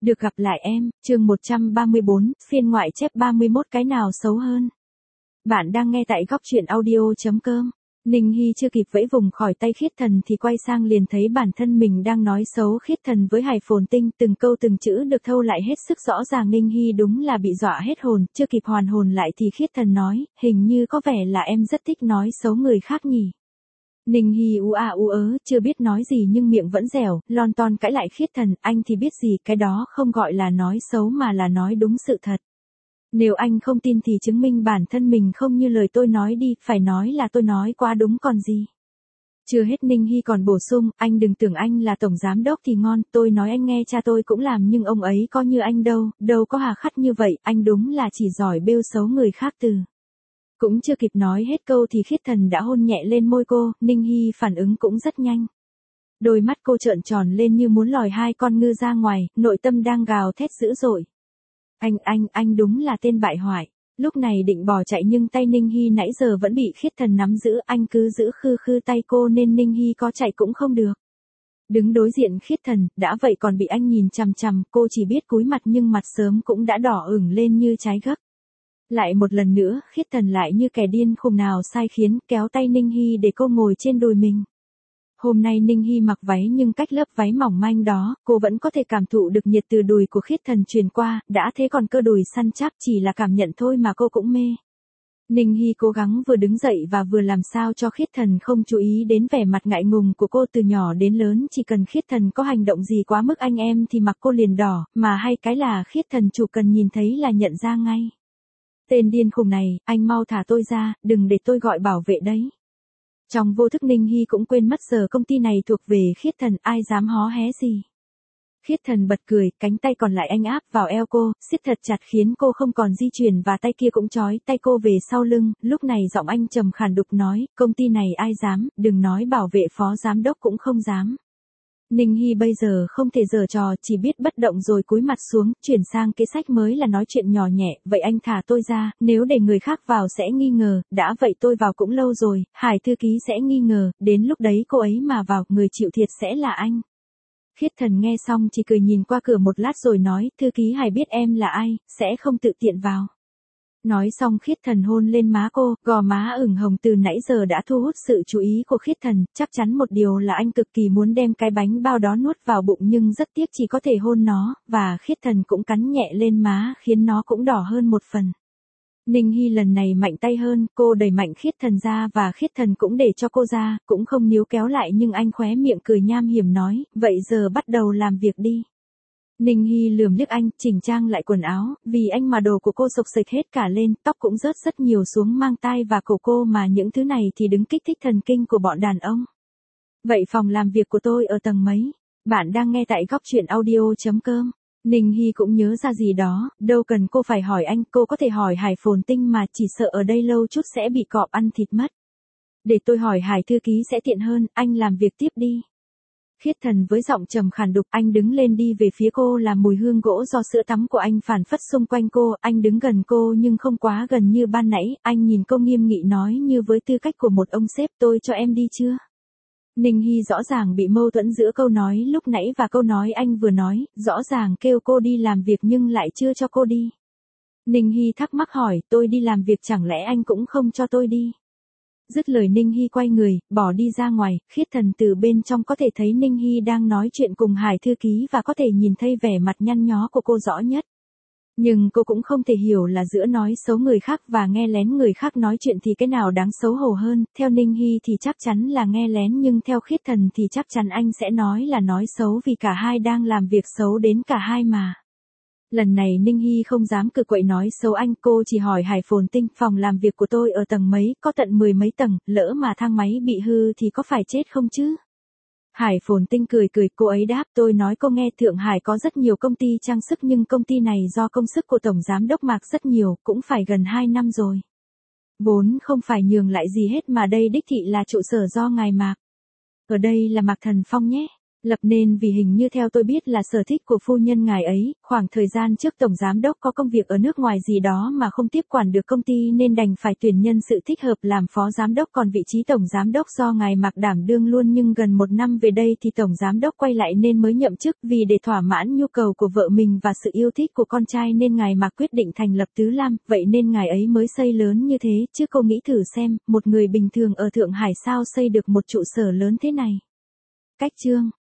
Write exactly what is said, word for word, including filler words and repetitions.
Được gặp lại em, chương một trăm ba mươi bốn, phiên ngoại chép ba mươi mốt cái nào xấu hơn. Bạn đang nghe tại góc truyện audio chấm com. Ninh Hy chưa kịp vẫy vùng khỏi tay Khiết Thần thì quay sang liền thấy bản thân mình đang nói xấu Khiết Thần với Hải Phồn Tinh, từng câu từng chữ được thâu lại hết sức rõ ràng. Ninh Hy đúng là bị dọa hết hồn, chưa kịp hoàn hồn lại thì Khiết Thần nói, hình như có vẻ là em rất thích nói xấu người khác nhỉ. Ninh Hy u a u ớ, chưa biết nói gì nhưng miệng vẫn dẻo, lon ton cãi lại Khiết Thần, anh thì biết gì, cái đó không gọi là nói xấu mà là nói đúng sự thật. Nếu anh không tin thì chứng minh bản thân mình không như lời tôi nói đi, phải nói là tôi nói quá đúng còn gì. Chưa hết Ninh Hy còn bổ sung, anh đừng tưởng anh là tổng giám đốc thì ngon, tôi nói anh nghe cha tôi cũng làm nhưng ông ấy có như anh đâu, đâu có hà khắc như vậy, anh đúng là chỉ giỏi bêu xấu người khác từ. Cũng chưa kịp nói hết câu thì Khiết Thần đã hôn nhẹ lên môi cô, Ninh Hy phản ứng cũng rất nhanh. Đôi mắt cô trợn tròn lên như muốn lòi hai con ngư ra ngoài, nội tâm đang gào thét dữ dội. Anh, anh, anh đúng là tên bại hoại. Lúc này định bỏ chạy nhưng tay Ninh Hy nãy giờ vẫn bị Khiết Thần nắm giữ, anh cứ giữ khư khư tay cô nên Ninh Hy có chạy cũng không được. Đứng đối diện Khiết Thần, đã vậy còn bị anh nhìn chằm chằm, cô chỉ biết cúi mặt nhưng mặt sớm cũng đã đỏ ửng lên như trái gấc. Lại một lần nữa, Khiết Thần lại như kẻ điên khùng nào sai khiến, kéo tay Ninh Hy để cô ngồi trên đùi mình. Hôm nay Ninh Hy mặc váy nhưng cách lớp váy mỏng manh đó, cô vẫn có thể cảm thụ được nhiệt từ đùi của Khiết Thần truyền qua, đã thế còn cơ đùi săn chắc, chỉ là cảm nhận thôi mà cô cũng mê. Ninh Hy cố gắng vừa đứng dậy và vừa làm sao cho Khiết Thần không chú ý đến vẻ mặt ngại ngùng của cô. Từ nhỏ đến lớn chỉ cần Khiết Thần có hành động gì quá mức anh em thì mặt cô liền đỏ, mà hay cái là Khiết Thần chủ cần nhìn thấy là nhận ra ngay. Tên điên khùng này, anh mau thả tôi ra, đừng để tôi gọi bảo vệ đấy. Trong vô thức Ninh Hy cũng quên mất giờ công ty này thuộc về Khiết Thần, ai dám hó hé gì. Khiết Thần bật cười, cánh tay còn lại anh áp vào eo cô, siết thật chặt khiến cô không còn di chuyển và tay kia cũng trói tay cô về sau lưng. Lúc này giọng anh trầm khàn đục nói, công ty này ai dám, đừng nói bảo vệ phó giám đốc cũng không dám. Ninh Hy bây giờ không thể giở trò, chỉ biết bất động rồi cúi mặt xuống, chuyển sang kế sách mới là nói chuyện nhỏ nhẹ, vậy anh thả tôi ra, nếu để người khác vào sẽ nghi ngờ, đã vậy tôi vào cũng lâu rồi, Hải thư ký sẽ nghi ngờ, đến lúc đấy cô ấy mà vào, người chịu thiệt sẽ là anh. Khiết Thần nghe xong chỉ cười nhìn qua cửa một lát rồi nói, thư ký Hải biết em là ai, sẽ không tự tiện vào. Nói xong Khiết Thần hôn lên má cô, gò má ửng hồng từ nãy giờ đã thu hút sự chú ý của Khiết Thần, chắc chắn một điều là anh cực kỳ muốn đem cái bánh bao đó nuốt vào bụng nhưng rất tiếc chỉ có thể hôn nó, và Khiết Thần cũng cắn nhẹ lên má khiến nó cũng đỏ hơn một phần. Ninh Hy lần này mạnh tay hơn, cô đẩy mạnh Khiết Thần ra và Khiết Thần cũng để cho cô ra, cũng không níu kéo lại nhưng anh khóe miệng cười nham hiểm nói, vậy giờ bắt đầu làm việc đi. Ninh Hy lườm liếc anh, chỉnh trang lại quần áo, vì anh mà đồ của cô xộc xệch hết cả lên, tóc cũng rớt rất nhiều xuống mang tai và cổ cô mà những thứ này thì đứng kích thích thần kinh của bọn đàn ông. Vậy phòng làm việc của tôi ở tầng mấy? Bạn đang nghe tại góc truyện audio chấm com. Ninh Hy cũng nhớ ra gì đó, đâu cần cô phải hỏi anh, cô có thể hỏi Hải Phồn Tinh mà, chỉ sợ ở đây lâu chút sẽ bị cọp ăn thịt mất. Để tôi hỏi Hải thư ký sẽ tiện hơn, anh làm việc tiếp đi. Khiết Thần với giọng trầm khàn đục, anh đứng lên đi về phía cô, làm mùi hương gỗ do sữa tắm của anh phản phất xung quanh cô, anh đứng gần cô nhưng không quá gần như ban nãy, anh nhìn cô nghiêm nghị nói như với tư cách của một ông sếp, tôi cho em đi chưa? Ninh Hy rõ ràng bị mâu thuẫn giữa câu nói lúc nãy và câu nói anh vừa nói, rõ ràng kêu cô đi làm việc nhưng lại chưa cho cô đi. Ninh Hy thắc mắc hỏi, tôi đi làm việc chẳng lẽ anh cũng không cho tôi đi? Dứt lời Ninh Hy quay người, bỏ đi ra ngoài, Khiết Thần từ bên trong có thể thấy Ninh Hy đang nói chuyện cùng Hải thư ký và có thể nhìn thấy vẻ mặt nhăn nhó của cô rõ nhất. Nhưng cô cũng không thể hiểu là giữa nói xấu người khác và nghe lén người khác nói chuyện thì cái nào đáng xấu hổ hơn, theo Ninh Hy thì chắc chắn là nghe lén nhưng theo Khiết Thần thì chắc chắn anh sẽ nói là nói xấu vì cả hai đang làm việc xấu đến cả hai mà. Lần này Ninh Hy không dám cự quậy nói xấu anh, cô chỉ hỏi Hải Phồn Tinh, phòng làm việc của tôi ở tầng mấy, có tận mười mấy tầng, lỡ mà thang máy bị hư thì có phải chết không chứ? Hải Phồn Tinh cười cười, cô ấy đáp, tôi nói cô nghe, Thượng Hải có rất nhiều công ty trang sức nhưng công ty này do công sức của Tổng Giám đốc Mạc rất nhiều, cũng phải gần hai năm rồi. Vốn không phải nhường lại gì hết mà đây đích thị là trụ sở do ngài Mạc. Ở đây là Mạc Thần Phong nhé. Lập nên vì hình như theo tôi biết là sở thích của phu nhân ngài ấy, khoảng thời gian trước tổng giám đốc có công việc ở nước ngoài gì đó mà không tiếp quản được công ty nên đành phải tuyển nhân sự thích hợp làm phó giám đốc, còn vị trí tổng giám đốc do ngài Mạc đảm đương luôn, nhưng gần một năm về đây thì tổng giám đốc quay lại nên mới nhậm chức, vì để thỏa mãn nhu cầu của vợ mình và sự yêu thích của con trai nên ngài Mạc quyết định thành lập Tứ Lam, vậy nên ngài ấy mới xây lớn như thế, chứ cô nghĩ thử xem, một người bình thường ở Thượng Hải sao xây được một trụ sở lớn thế này. Cách chương